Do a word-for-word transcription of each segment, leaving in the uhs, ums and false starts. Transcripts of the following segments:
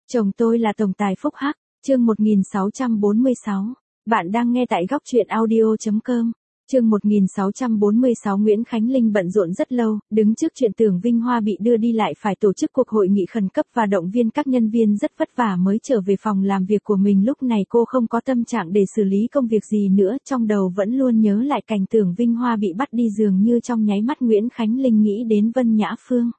Chồng tôi là tổng tài phúc hắc, chương một nghìn sáu trăm bốn mươi sáu. Bạn đang nghe tại góc truyện audio chấm com. Chương một nghìn sáu trăm bốn mươi sáu. Nguyễn Khánh Linh bận rộn rất lâu, đứng trước chuyện Tưởng Vinh Hoa bị đưa đi lại phải tổ chức cuộc hội nghị khẩn cấp và động viên các nhân viên rất vất vả mới trở về phòng làm việc của mình. Lúc này cô không có tâm trạng để xử lý công việc gì nữa, trong đầu vẫn luôn nhớ lại cảnh Tưởng Vinh Hoa bị bắt đi, dường như trong nháy mắt Nguyễn Khánh Linh nghĩ đến Vân Nhã Phương.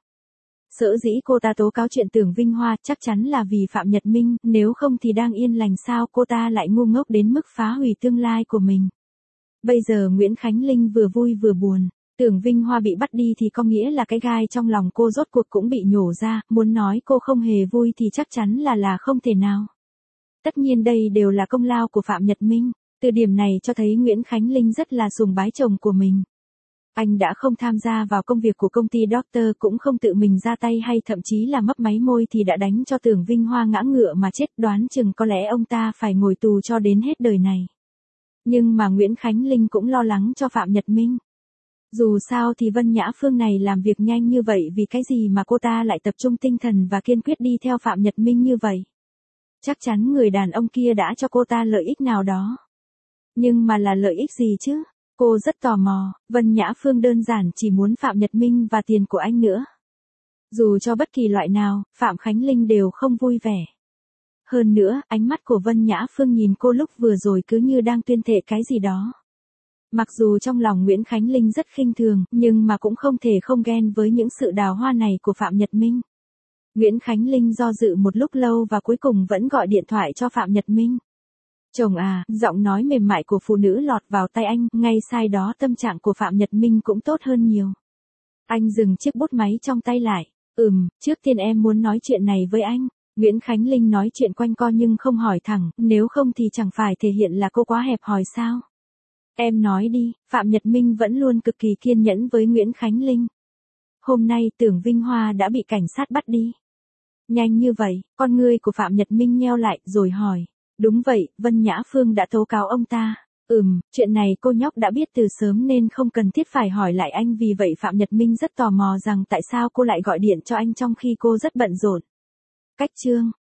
Sở dĩ cô ta tố cáo chuyện Tưởng Vinh Hoa chắc chắn là vì Phạm Nhật Minh, nếu không thì đang yên lành sao cô ta lại ngu ngốc đến mức phá hủy tương lai của mình. Bây giờ Nguyễn Khánh Linh vừa vui vừa buồn, Tưởng Vinh Hoa bị bắt đi thì có nghĩa là cái gai trong lòng cô rốt cuộc cũng bị nhổ ra, muốn nói cô không hề vui thì chắc chắn là là không thể nào. Tất nhiên đây đều là công lao của Phạm Nhật Minh, từ điểm này cho thấy Nguyễn Khánh Linh rất là sùng bái chồng của mình. Anh đã không tham gia vào công việc của công ty Doctor, cũng không tự mình ra tay hay thậm chí là mấp máy môi thì đã đánh cho Tưởng Vinh Hoa ngã ngựa mà chết, đoán chừng có lẽ ông ta phải ngồi tù cho đến hết đời này. Nhưng mà Nguyễn Khánh Linh cũng lo lắng cho Phạm Nhật Minh. Dù sao thì Vân Nhã Phương này làm việc nhanh như vậy vì cái gì mà cô ta lại tập trung tinh thần và kiên quyết đi theo Phạm Nhật Minh như vậy? Chắc chắn người đàn ông kia đã cho cô ta lợi ích nào đó. Nhưng mà là lợi ích gì chứ? Cô rất tò mò, Vân Nhã Phương đơn giản chỉ muốn Phạm Nhật Minh và tiền của anh nữa. Dù cho bất kỳ loại nào, Phạm Khánh Linh đều không vui vẻ. Hơn nữa, ánh mắt của Vân Nhã Phương nhìn cô lúc vừa rồi cứ như đang tuyên thệ cái gì đó. Mặc dù trong lòng Nguyễn Khánh Linh rất khinh thường, nhưng mà cũng không thể không ghen với những sự đào hoa này của Phạm Nhật Minh. Nguyễn Khánh Linh do dự một lúc lâu và cuối cùng vẫn gọi điện thoại cho Phạm Nhật Minh. Chồng à, giọng nói mềm mại của phụ nữ lọt vào tai anh, ngay sai đó tâm trạng của Phạm Nhật Minh cũng tốt hơn nhiều. Anh dừng chiếc bút máy trong tay lại, ừm, trước tiên em muốn nói chuyện này với anh. Nguyễn Khánh Linh nói chuyện quanh co nhưng không hỏi thẳng, nếu không thì chẳng phải thể hiện là cô quá hẹp hòi sao? Em nói đi, Phạm Nhật Minh vẫn luôn cực kỳ kiên nhẫn với Nguyễn Khánh Linh. Hôm nay Tưởng Vinh Hoa đã bị cảnh sát bắt đi. Nhanh như vậy, con ngươi của Phạm Nhật Minh nheo lại rồi hỏi. Đúng vậy, Vân Nhã Phương đã tố cáo ông ta. Ừm, chuyện này cô nhóc đã biết từ sớm nên không cần thiết phải hỏi lại anh, vì vậy Phạm Nhật Minh rất tò mò rằng tại sao cô lại gọi điện cho anh trong khi cô rất bận rộn. Cách chương,